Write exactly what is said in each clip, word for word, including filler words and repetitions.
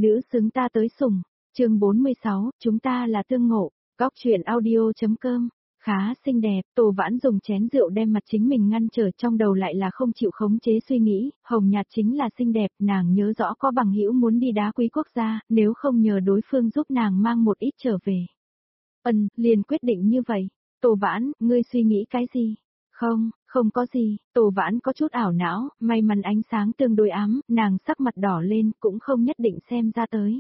Nữ xứng ta tới sủng. Chương bốn mươi sáu, chúng ta là tương ngộ. Góc truyện audio.com. Khá xinh đẹp, Tô Vãn dùng chén rượu đem mặt chính mình ngăn trở, trong đầu lại là không chịu khống chế suy nghĩ, hồng nhạt chính là xinh đẹp, nàng nhớ rõ có bằng hữu muốn đi đá quý quốc gia, nếu không nhờ đối phương giúp nàng mang một ít trở về. Ân, liền quyết định như vậy. Tô Vãn, ngươi suy nghĩ cái gì? Không, không có gì. Tô Vãn có chút ảo não, may mắn ánh sáng tương đối ám, nàng sắc mặt đỏ lên, cũng không nhất định xem ra tới.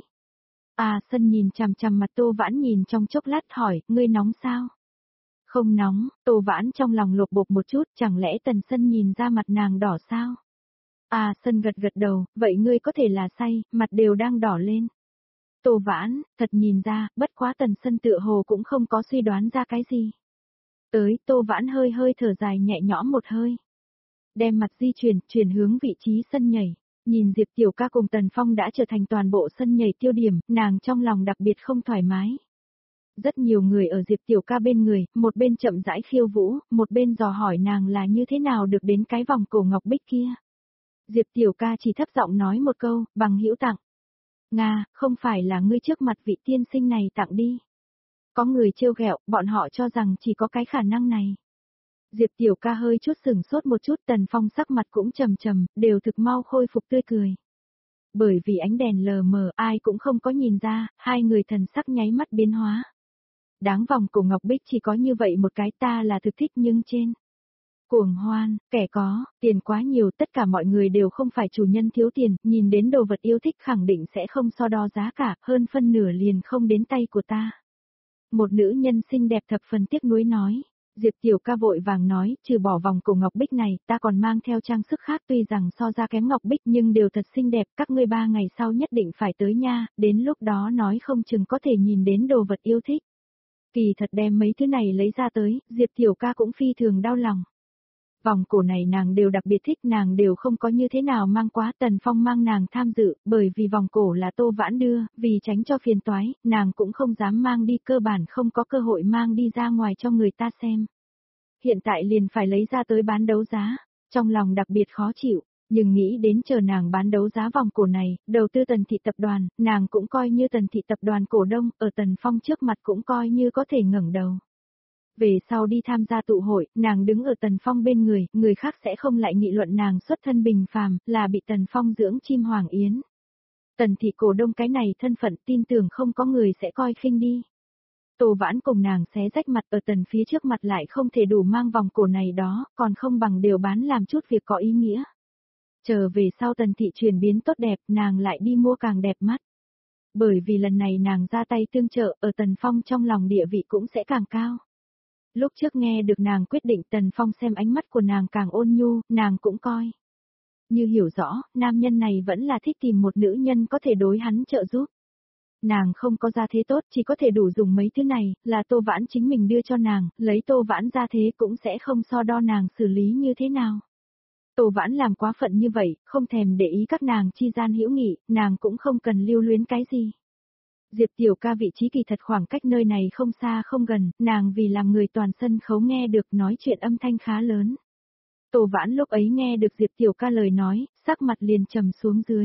À, Sân nhìn chằm chằm mặt Tô Vãn nhìn trong chốc lát hỏi, ngươi nóng sao? Không nóng. Tô Vãn trong lòng lột bột một chút, chẳng lẽ Tần Sân nhìn ra mặt nàng đỏ sao? À, Sân gật gật đầu, vậy ngươi có thể là say, mặt đều đang đỏ lên. Tô Vãn, thật nhìn ra, bất quá Tần Sân tựa hồ cũng không có suy đoán ra cái gì. Tới, Tô Vãn hơi hơi thở dài nhẹ nhõm một hơi. Đem mặt di chuyển, chuyển hướng vị trí sân nhảy. Nhìn Diệp Tiểu Ca cùng Tần Phong đã trở thành toàn bộ sân nhảy tiêu điểm, nàng trong lòng đặc biệt không thoải mái. Rất nhiều người ở Diệp Tiểu Ca bên người, một bên chậm rãi khiêu vũ, một bên dò hỏi nàng là như thế nào được đến cái vòng cổ ngọc bích kia. Diệp Tiểu Ca chỉ thấp giọng nói một câu, bằng hữu tặng. Nga, không phải là ngươi trước mặt vị tiên sinh này tặng đi. Có người trêu ghẹo, bọn họ cho rằng chỉ có cái khả năng này. Diệp Tiểu Ca hơi chút sừng sốt một chút, Tần Phong sắc mặt cũng trầm trầm, đều thực mau khôi phục tươi cười. Bởi vì ánh đèn lờ mờ, ai cũng không có nhìn ra, hai người thần sắc nháy mắt biến hóa. Đáng vòng cổ ngọc bích chỉ có như vậy một cái, ta là thực thích nhưng trên. Cuồng hoan, kẻ có, tiền quá nhiều, tất cả mọi người đều không phải chủ nhân thiếu tiền, nhìn đến đồ vật yêu thích khẳng định sẽ không so đo giá cả, hơn phân nửa liền không đến tay của ta. Một nữ nhân xinh đẹp thập phần tiếc nuối nói. Diệp Tiểu Ca vội vàng nói, trừ bỏ vòng cổ ngọc bích này, ta còn mang theo trang sức khác, tuy rằng so ra kém ngọc bích nhưng đều thật xinh đẹp, các ngươi ba ngày sau nhất định phải tới nha, đến lúc đó nói không chừng có thể nhìn đến đồ vật yêu thích. Kỳ thật đem mấy thứ này lấy ra tới, Diệp Tiểu Ca cũng phi thường đau lòng. Vòng cổ này nàng đều đặc biệt thích, nàng đều không có như thế nào mang quá, Tần Phong mang nàng tham dự, bởi vì vòng cổ là Tô Vãn đưa, vì tránh cho phiền toái, nàng cũng không dám mang đi, cơ bản không có cơ hội mang đi ra ngoài cho người ta xem. Hiện tại liền phải lấy ra tới bán đấu giá, trong lòng đặc biệt khó chịu, nhưng nghĩ đến chờ nàng bán đấu giá vòng cổ này, đầu tư Tần Thị Tập đoàn, nàng cũng coi như Tần Thị Tập đoàn cổ đông, ở Tần Phong trước mặt cũng coi như có thể ngẩng đầu. Về sau đi tham gia tụ hội, nàng đứng ở Tần Phong bên người, người khác sẽ không lại nghị luận nàng xuất thân bình phàm, là bị Tần Phong dưỡng chim hoàng yến. Tần Thị cổ đông cái này thân phận, tin tưởng không có người sẽ coi khinh đi. Tô Vãn cùng nàng xé rách mặt, ở Tần phía trước mặt lại không thể đủ mang vòng cổ này đó, còn không bằng đều bán làm chút việc có ý nghĩa. Chờ về sau Tần Thị chuyển biến tốt đẹp, nàng lại đi mua càng đẹp mắt. Bởi vì lần này nàng ra tay tương trợ, ở Tần Phong trong lòng địa vị cũng sẽ càng cao. Lúc trước nghe được nàng quyết định, Tần Phong xem ánh mắt của nàng càng ôn nhu, nàng cũng coi. Như hiểu rõ, nam nhân này vẫn là thích tìm một nữ nhân có thể đối hắn trợ giúp. Nàng không có gia thế tốt, chỉ có thể đủ dùng mấy thứ này, là Tô Vãn chính mình đưa cho nàng, lấy Tô Vãn gia thế cũng sẽ không so đo nàng xử lý như thế nào. Tô Vãn làm quá phận như vậy, không thèm để ý các nàng chi gian hữu nghị, nàng cũng không cần lưu luyến cái gì. Diệp Tiểu Ca vị trí kỳ thật khoảng cách nơi này không xa không gần, nàng vì làm người toàn sân khấu nghe được nói chuyện âm thanh khá lớn. Tô Vãn lúc ấy nghe được Diệp Tiểu Ca lời nói, sắc mặt liền trầm xuống dưới.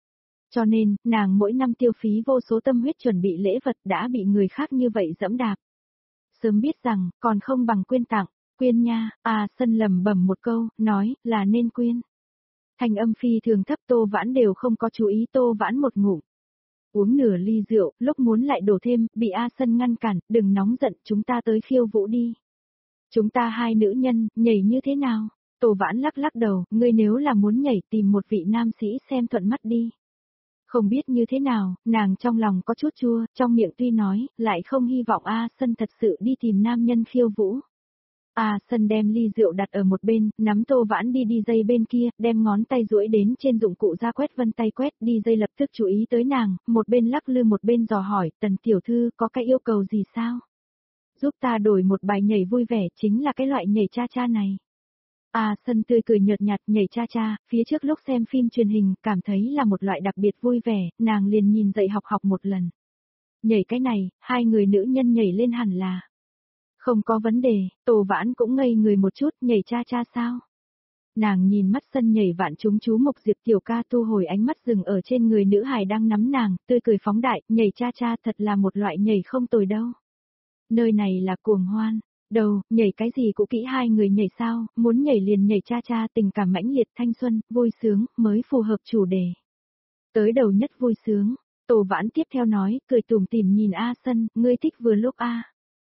Cho nên, nàng mỗi năm tiêu phí vô số tâm huyết chuẩn bị lễ vật đã bị người khác như vậy dẫm đạp. Sớm biết rằng, còn không bằng quyên tặng, quyên nha, à Sân lầm bẩm một câu, nói, là nên quyên. Thành âm phi thường thấp, Tô Vãn đều không có chú ý, Tô Vãn một ngụm. Uống nửa ly rượu, lúc muốn lại đổ thêm, bị A Sân ngăn cản, đừng nóng giận, chúng ta tới khiêu vũ đi. Chúng ta hai nữ nhân, nhảy như thế nào? Tô Vãn lắc lắc đầu, ngươi nếu là muốn nhảy tìm một vị nam sĩ xem thuận mắt đi. Không biết như thế nào, nàng trong lòng có chút chua, trong miệng tuy nói, lại không hy vọng A Sân thật sự đi tìm nam nhân khiêu vũ. A Sân đem ly rượu đặt ở một bên, nắm Tô Vãn đi đi dây bên kia, đem ngón tay duỗi đến trên dụng cụ ra quét vân tay quét, đi dây lập tức chú ý tới nàng, một bên lắc lư một bên dò hỏi, Tần tiểu thư có cái yêu cầu gì sao? Giúp ta đổi một bài nhảy vui vẻ, chính là cái loại nhảy cha cha này. A Sân tươi cười nhợt nhạt, nhảy cha cha, phía trước lúc xem phim truyền hình, cảm thấy là một loại đặc biệt vui vẻ, nàng liền nhìn dạy học học một lần. Nhảy cái này, hai người nữ nhân nhảy lên hẳn là. Không có vấn đề, Tô Vãn cũng ngây người một chút, nhảy cha cha sao? Nàng nhìn mắt sân nhảy vạn chúng chú mục Diệp Tiểu Ca thu hồi ánh mắt dừng ở trên người nữ hài đang nắm nàng, tươi cười phóng đại, nhảy cha cha thật là một loại nhảy không tồi đâu. Nơi này là cuồng hoan, đầu, nhảy cái gì cũng kỹ hai người nhảy sao, muốn nhảy liền nhảy cha cha tình cảm mãnh liệt thanh xuân, vui sướng, mới phù hợp chủ đề. Tới đầu nhất vui sướng, Tô Vãn tiếp theo nói, cười tủm tỉm nhìn A Sân, ngươi thích vừa lúc A.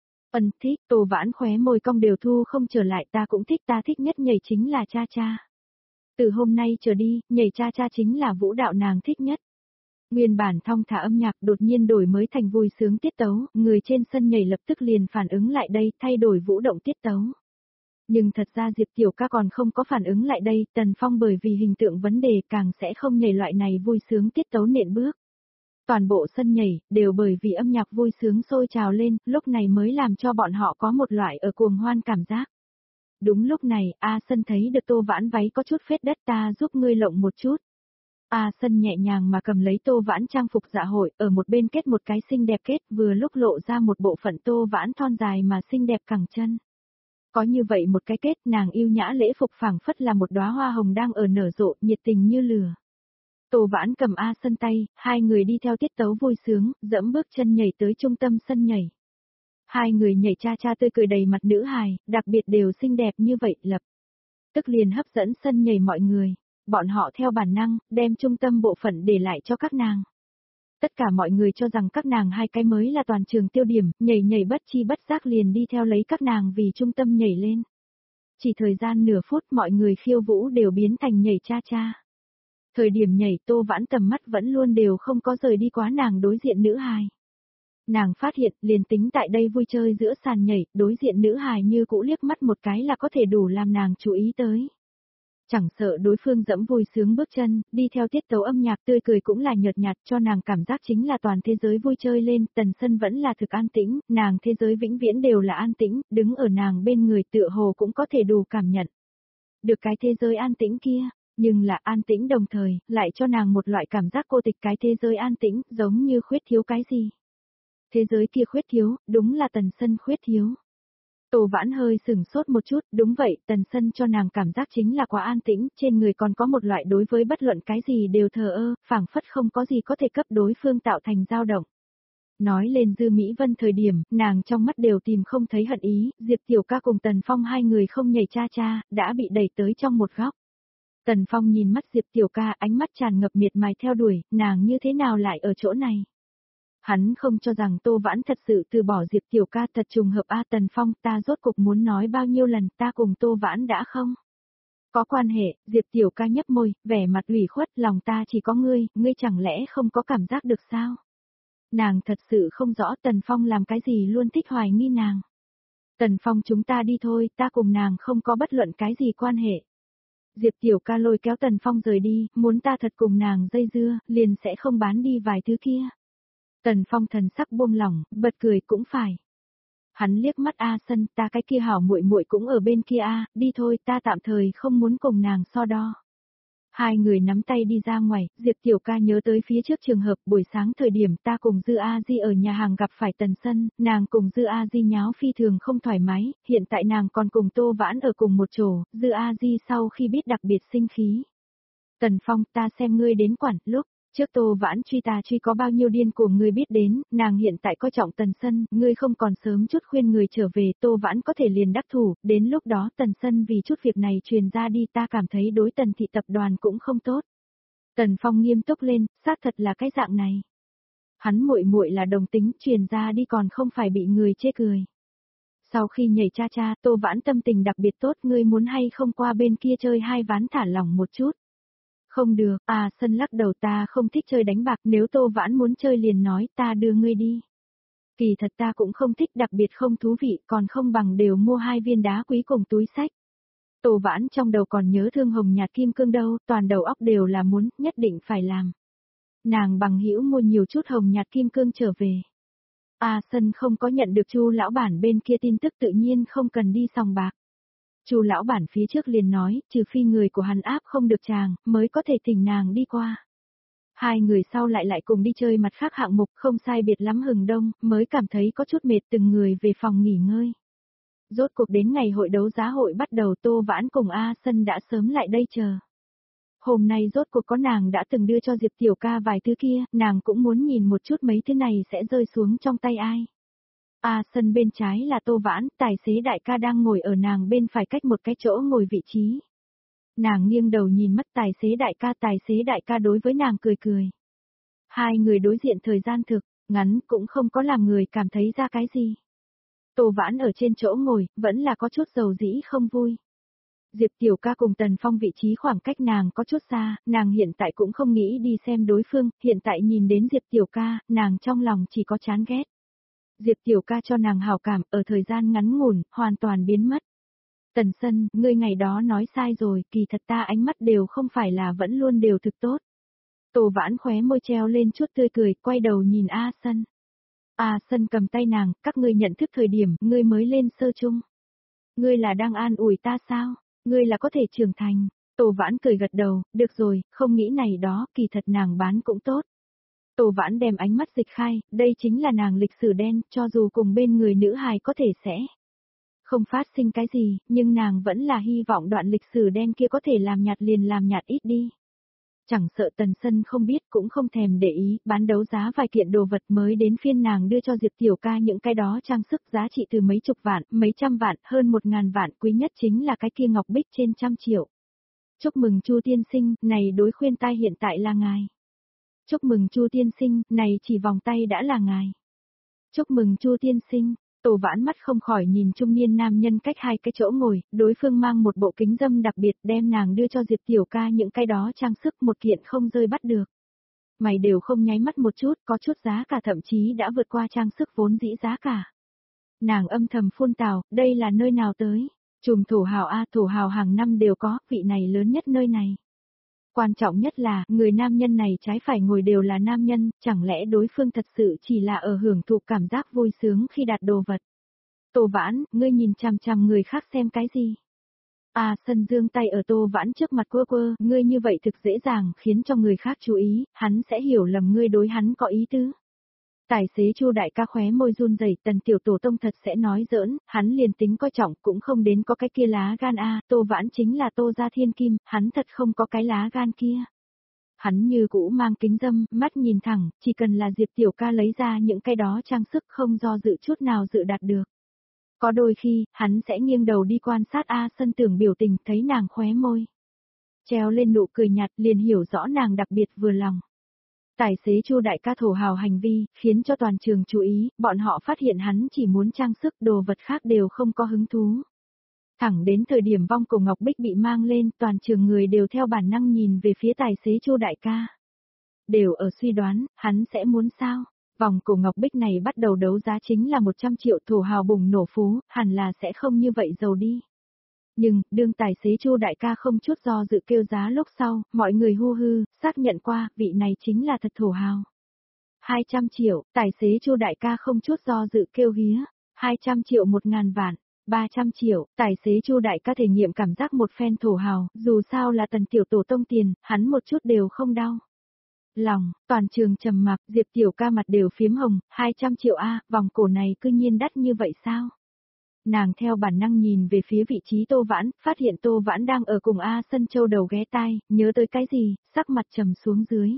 Ân thích, Tô Vãn khóe môi cong đều thu không trở lại ta cũng thích ta thích nhất nhảy chính là cha cha. Từ hôm nay trở đi, nhảy cha cha chính là vũ đạo nàng thích nhất. Nguyên bản thong thả âm nhạc đột nhiên đổi mới thành vui sướng tiết tấu, người trên sân nhảy lập tức liền phản ứng lại đây, thay đổi vũ động tiết tấu. Nhưng thật ra Diệp Tiểu Ca còn không có phản ứng lại đây, Tần Phong bởi vì hình tượng vấn đề càng sẽ không nhảy loại này vui sướng tiết tấu nện bước. Toàn bộ sân nhảy, đều bởi vì âm nhạc vui sướng sôi trào lên, lúc này mới làm cho bọn họ có một loại ở cuồng hoan cảm giác. Đúng lúc này, A Sân thấy được Tô Vãn váy có chút phết đất ta giúp ngươi lộng một chút. A Sân nhẹ nhàng mà cầm lấy Tô Vãn trang phục dạ hội, ở một bên kết một cái xinh đẹp kết vừa lúc lộ ra một bộ phận Tô Vãn thon dài mà xinh đẹp cẳng chân. Có như vậy một cái kết nàng yêu nhã lễ phục phảng phất là một đóa hoa hồng đang ở nở rộ, nhiệt tình như lửa. Tô Vãn cầm A Sân tay, hai người đi theo tiết tấu vui sướng, dẫm bước chân nhảy tới trung tâm sân nhảy. Hai người nhảy cha cha tươi cười đầy mặt nữ hài, đặc biệt đều xinh đẹp như vậy, lập tức liền hấp dẫn sân nhảy mọi người. Bọn họ theo bản năng, đem trung tâm bộ phận để lại cho các nàng. Tất cả mọi người cho rằng các nàng hai cái mới là toàn trường tiêu điểm, nhảy nhảy bất chi bất giác liền đi theo lấy các nàng vì trung tâm nhảy lên. Chỉ thời gian nửa phút mọi người khiêu vũ đều biến thành nhảy cha cha. Thời điểm nhảy Tô Vãn tầm mắt vẫn luôn đều không có rời đi quá nàng đối diện nữ hài. Nàng phát hiện liền tính tại đây vui chơi giữa sàn nhảy, đối diện nữ hài như cũ liếc mắt một cái là có thể đủ làm nàng chú ý tới. Chẳng sợ đối phương dẫm vui sướng bước chân, đi theo tiết tấu âm nhạc tươi cười cũng là nhợt nhạt cho nàng cảm giác chính là toàn thế giới vui chơi lên, Tần Sân vẫn là thực an tĩnh, nàng thế giới vĩnh viễn đều là an tĩnh, đứng ở nàng bên người tựa hồ cũng có thể đủ cảm nhận. Được cái thế giới an tĩnh kia, nhưng là an tĩnh đồng thời, lại cho nàng một loại cảm giác cô tịch cái thế giới an tĩnh, giống như khuyết thiếu cái gì. Thế giới kia khuyết thiếu, đúng là Tần Sân khuyết thiếu. Tô Vãn hơi sừng sốt một chút, đúng vậy, Tần Sân cho nàng cảm giác chính là quá an tĩnh, trên người còn có một loại đối với bất luận cái gì đều thờ ơ, phảng phất không có gì có thể cấp đối phương tạo thành dao động. Nói lên Dư Mỹ Vân thời điểm, nàng trong mắt đều tìm không thấy hận ý, Diệp Tiểu Ca cùng Tần Phong hai người không nhảy cha cha, đã bị đẩy tới trong một góc. Tần Phong nhìn mắt Diệp Tiểu Ca ánh mắt tràn ngập miệt mài theo đuổi, nàng như thế nào lại ở chỗ này. Hắn không cho rằng Tô Vãn thật sự từ bỏ Diệp Tiểu Ca thật trùng hợp A Tần Phong ta rốt cục muốn nói bao nhiêu lần ta cùng Tô Vãn đã không? Có quan hệ, Diệp Tiểu Ca nhấp môi, vẻ mặt ủy khuất lòng ta chỉ có ngươi, ngươi chẳng lẽ không có cảm giác được sao? Nàng thật sự không rõ Tần Phong làm cái gì luôn thích hoài nghi nàng. Tần Phong chúng ta đi thôi, ta cùng nàng không có bất luận cái gì quan hệ. Diệp Tiểu Ca lôi kéo Tần Phong rời đi, muốn ta thật cùng nàng dây dưa, liền sẽ không bán đi vài thứ kia. Tần Phong thần sắc buông lỏng, bật cười cũng phải. Hắn liếc mắt A Sân, ta cái kia hảo muội muội cũng ở bên kia a, đi thôi, ta tạm thời không muốn cùng nàng so đo. Hai người nắm tay đi ra ngoài, Diệp Tiểu Ca nhớ tới phía trước trường hợp buổi sáng thời điểm ta cùng Dư A Di ở nhà hàng gặp phải Tần Sân, nàng cùng Dư A Di nháo phi thường không thoải mái, hiện tại nàng còn cùng Tô Vãn ở cùng một chỗ, Dư A Di sau khi biết đặc biệt sinh khí. Tần Phong ta xem ngươi đến quản, lúc trước Tô Vãn truy ta truy có bao nhiêu điên cuồng ngươi biết đến, nàng hiện tại coi trọng Tần Sân, ngươi không còn sớm chút khuyên người trở về, Tô Vãn có thể liền đắc thủ, đến lúc đó Tần Sân vì chút việc này truyền ra đi ta cảm thấy đối Tần thị tập đoàn cũng không tốt. Tần Phong nghiêm túc lên, xác thật là cái dạng này. Hắn muội muội là đồng tính, truyền ra đi còn không phải bị người chê cười. Sau khi nhảy cha cha, Tô Vãn tâm tình đặc biệt tốt, ngươi muốn hay không qua bên kia chơi hai ván thả lỏng một chút. Không được, à Sân lắc đầu ta không thích chơi đánh bạc, nếu Tô Vãn muốn chơi liền nói ta đưa ngươi đi. Kỳ thật ta cũng không thích, đặc biệt không thú vị, còn không bằng đều mua hai viên đá quý cùng túi sách. Tô Vãn trong đầu còn nhớ thương hồng nhạt kim cương đâu, toàn đầu óc đều là muốn, nhất định phải làm. Nàng bằng hữu mua nhiều chút hồng nhạt kim cương trở về. A Sân không có nhận được Chu lão bản bên kia tin tức tự nhiên không cần đi sòng bạc. Chu lão bản phía trước liền nói, trừ phi người của hắn áp không được chàng, mới có thể thỉnh nàng đi qua. Hai người sau lại lại cùng đi chơi mặt khác hạng mục không sai biệt lắm hừng đông, mới cảm thấy có chút mệt từng người về phòng nghỉ ngơi. Rốt cuộc đến ngày hội đấu giá hội bắt đầu Tô Vãn cùng A Sân đã sớm lại đây chờ. Hôm nay rốt cuộc có nàng đã từng đưa cho Diệp Tiểu Ca vài thứ kia, nàng cũng muốn nhìn một chút mấy thứ này sẽ rơi xuống trong tay ai. A Sân bên trái là Tô Vãn, tài xế đại ca đang ngồi ở nàng bên phải cách một cái chỗ ngồi vị trí. Nàng nghiêng đầu nhìn mắt tài xế đại ca, tài xế đại ca đối với nàng cười cười. Hai người đối diện thời gian thực, ngắn cũng không có làm người cảm thấy ra cái gì. Tô Vãn ở trên chỗ ngồi, vẫn là có chút dầu dĩ không vui. Diệp Tiểu Ca cùng Tần Phong vị trí khoảng cách nàng có chút xa, nàng hiện tại cũng không nghĩ đi xem đối phương, hiện tại nhìn đến Diệp Tiểu Ca, nàng trong lòng chỉ có chán ghét. Diệp Tiểu Ca cho nàng hào cảm, ở thời gian ngắn ngủn, hoàn toàn biến mất. Tần Sân, ngươi ngày đó nói sai rồi, kỳ thật ta ánh mắt đều không phải là vẫn luôn đều thực tốt. Tô Vãn khóe môi treo lên chút tươi cười, quay đầu nhìn A Sân. A Sân cầm tay nàng, các ngươi nhận thức thời điểm, ngươi mới lên sơ chung. Ngươi là đang an ủi ta sao? Ngươi là có thể trưởng thành. Tô Vãn cười gật đầu, được rồi, không nghĩ này đó, kỳ thật nàng bán cũng tốt. Tô Vãn đem ánh mắt dịch khai, đây chính là nàng lịch sử đen, cho dù cùng bên người nữ hài có thể sẽ không phát sinh cái gì, nhưng nàng vẫn là hy vọng đoạn lịch sử đen kia có thể làm nhạt liền làm nhạt ít đi. Chẳng sợ Tần Sân không biết cũng không thèm để ý, bán đấu giá vài kiện đồ vật mới đến phiên nàng đưa cho Diệp Tiểu Ca những cái đó trang sức giá trị từ mấy chục vạn, mấy trăm vạn, hơn một ngàn vạn, quý nhất chính là cái kia ngọc bích trên trăm triệu. Chúc mừng Chu tiên sinh, này đối khuyên tai hiện tại là ngài. Chúc mừng Chu tiên sinh, này chỉ vòng tay đã là ngài. Chúc mừng Chu tiên sinh. Tô Vãn mắt không khỏi nhìn trung niên nam nhân cách hai cái chỗ ngồi, đối phương mang một bộ kính dâm đặc biệt đem nàng đưa cho Diệp Tiểu Ca những cái đó trang sức một kiện không rơi bắt được. Mày đều không nháy mắt một chút, có chút giá cả thậm chí đã vượt qua trang sức vốn dĩ giá cả. Nàng âm thầm phun tào, đây là nơi nào tới? Chùm thổ hào A, thổ hào hàng năm đều có, vị này lớn nhất nơi này. Quan trọng nhất là, người nam nhân này trái phải ngồi đều là nam nhân, chẳng lẽ đối phương thật sự chỉ là ở hưởng thụ cảm giác vui sướng khi đạt đồ vật. Tô Vãn, ngươi nhìn chằm chằm người khác xem cái gì? À, Sân dương tay ở Tô Vãn trước mặt quơ quơ, ngươi như vậy thực dễ dàng khiến cho người khác chú ý, hắn sẽ hiểu lầm ngươi đối hắn có ý tứ. Tài xế Chu đại ca khóe môi run rẩy, Tần tiểu tổ tông thật sẽ nói giỡn, hắn liền tính coi trọng cũng không đến có cái kia lá gan a, Tô Vãn chính là Tô gia thiên kim, hắn thật không có cái lá gan kia. Hắn như cũ mang kính dâm, mắt nhìn thẳng, chỉ cần là Diệp Tiểu Ca lấy ra những cái đó trang sức không do dự chút nào dự đạt được. Có đôi khi, hắn sẽ nghiêng đầu đi quan sát A Sân tưởng biểu tình, thấy nàng khóe môi treo lên nụ cười nhạt, liền hiểu rõ nàng đặc biệt vừa lòng. Tài xế Chu đại ca thổ hào hành vi, khiến cho toàn trường chú ý, bọn họ phát hiện hắn chỉ muốn trang sức, đồ vật khác đều không có hứng thú. Thẳng đến thời điểm vong cổ ngọc bích bị mang lên, toàn trường người đều theo bản năng nhìn về phía tài xế Chu đại ca. Đều ở suy đoán, hắn sẽ muốn sao? Vòng cổ ngọc bích này bắt đầu đấu giá chính là một trăm triệu, thổ hào bùng nổ phú, hẳn là sẽ không như vậy giàu đi. Nhưng, đương tài xế Chu đại ca không chút do dự kêu giá lúc sau, mọi người hu hư, xác nhận qua, vị này chính là thật thổ hào. hai trăm triệu, tài xế Chu đại ca không chút do dự kêu hía, hai trăm triệu một ngàn vạn, ba trăm triệu, tài xế Chu đại ca thể nghiệm cảm giác một phen thổ hào, dù sao là Tần tiểu tổ tông tiền, hắn một chút đều không đau lòng. Toàn trường trầm mặc, Diệp Tiểu Ca mặt đều phiếm hồng, hai trăm triệu a, vòng cổ này cư nhiên đắt như vậy sao? Nàng theo bản năng nhìn về phía vị trí Tô Vãn, phát hiện Tô Vãn đang ở cùng A Sân châu đầu ghé tai, nhớ tới cái gì, sắc mặt trầm xuống dưới.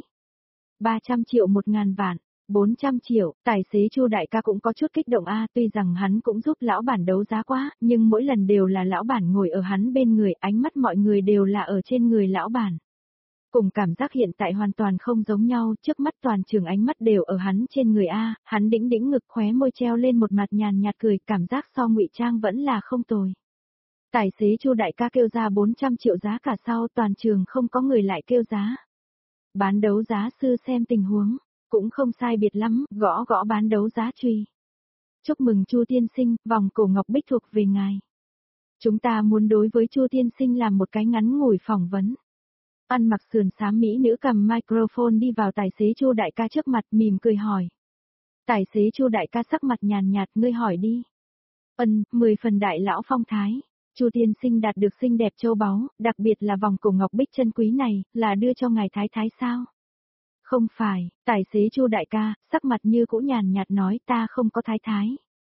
ba trăm triệu một ngàn vạn, bốn trăm triệu, tài xế Chu đại ca cũng có chút kích động a, tuy rằng hắn cũng giúp lão bản đấu giá quá, nhưng mỗi lần đều là lão bản ngồi ở hắn bên người, ánh mắt mọi người đều là ở trên người lão bản. Cùng cảm giác hiện tại hoàn toàn không giống nhau, trước mắt toàn trường ánh mắt đều ở hắn trên người A, hắn đĩnh đĩnh ngực khóe môi treo lên một mặt nhàn nhạt cười, cảm giác so ngụy trang vẫn là không tồi. Tài xế Chu đại ca kêu ra bốn trăm triệu giá cả sau, toàn trường không có người lại kêu giá. Bán đấu giá sư xem tình huống, cũng không sai biệt lắm, gõ gõ bán đấu giá truy. Chúc mừng Chu tiên sinh, vòng cổ ngọc bích thuộc về ngài. Chúng ta muốn đối với Chu tiên sinh làm một cái ngắn ngủi phỏng vấn. Ăn mặc sườn xám mỹ nữ cầm microphone đi vào tài xế Chu đại ca trước mặt, mỉm cười hỏi. Tài xế Chu đại ca sắc mặt nhàn nhạt, ngươi hỏi đi. Ân, mười phần đại lão phong thái. Chu tiên sinh đạt được xinh đẹp châu báu, đặc biệt là vòng cổ ngọc bích chân quý này, là đưa cho ngài thái thái sao? Không phải, tài xế Chu đại ca, sắc mặt như cũ nhàn nhạt nói, ta không có thái thái.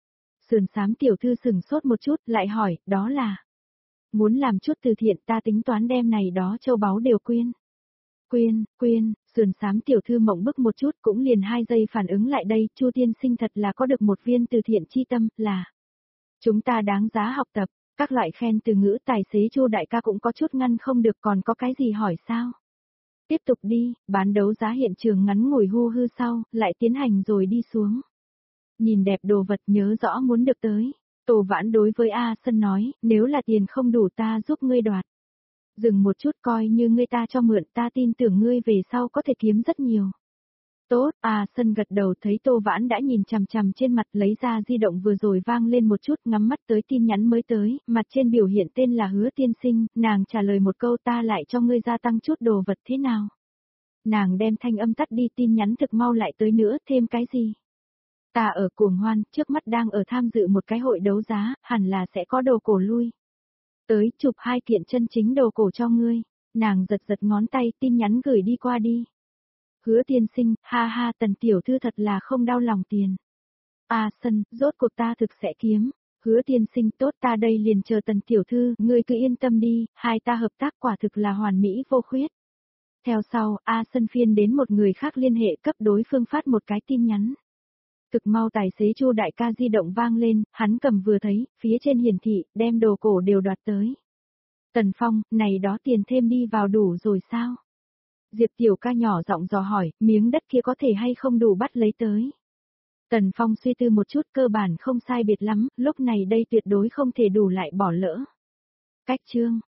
Sườn xám tiểu thư sừng sốt một chút, lại hỏi, đó là. Muốn làm chút từ thiện, ta tính toán đem này đó châu báu đều quyên. Quyên, quyên, sườn xám tiểu thư mộng bức một chút cũng liền hai giây phản ứng lại đây, Chu tiên sinh thật là có được một viên từ thiện chi tâm, là. Chúng ta đáng giá học tập, các loại khen từ ngữ tài xế Chu đại ca cũng có chút ngăn không được, còn có cái gì hỏi sao? Tiếp tục đi, bán đấu giá hiện trường ngắn ngủi hu hư sau, lại tiến hành rồi đi xuống. Nhìn đẹp đồ vật nhớ rõ muốn được tới. Tô Vãn đối với A Sân nói, nếu là tiền không đủ ta giúp ngươi đoạt. Dừng một chút, coi như ngươi ta cho mượn, ta tin tưởng ngươi về sau có thể kiếm rất nhiều. Tốt, A Sân gật đầu, thấy Tô Vãn đã nhìn chằm chằm trên mặt, lấy ra di động vừa rồi vang lên một chút, ngắm mắt tới tin nhắn mới tới, mặt trên biểu hiện tên là Hứa tiên sinh, nàng trả lời một câu, ta lại cho ngươi gia tăng chút đồ vật thế nào. Nàng đem thanh âm tắt đi, tin nhắn thực mau lại tới nữa, thêm cái gì? Ta ở Cuồng Hoan, trước mắt đang ở tham dự một cái hội đấu giá, hẳn là sẽ có đồ cổ lui. Tới, chụp hai kiện chân chính đồ cổ cho ngươi. Nàng giật giật ngón tay, tin nhắn gửi đi qua đi. Hứa tiên sinh, ha ha, Tần tiểu thư thật là không đau lòng tiền. A Sân, rốt cuộc ta thực sẽ kiếm. Hứa tiên sinh, tốt, ta đây liền chờ Tần tiểu thư, ngươi cứ yên tâm đi, hai ta hợp tác quả thực là hoàn mỹ vô khuyết. Theo sau, A Sân phiên đến một người khác liên hệ, cấp đối phương phát một cái tin nhắn. Thực mau tài xế Chu đại ca di động vang lên, hắn cầm vừa thấy, phía trên hiển thị, đem đồ cổ đều đoạt tới. Tần Phong, này đó tiền thêm đi vào đủ rồi sao? Diệp tiểu ca nhỏ giọng dò hỏi, miếng đất kia có thể hay không đủ bắt lấy tới. Tần Phong suy tư một chút, cơ bản không sai biệt lắm, lúc này đây tuyệt đối không thể đủ lại bỏ lỡ. Cách chương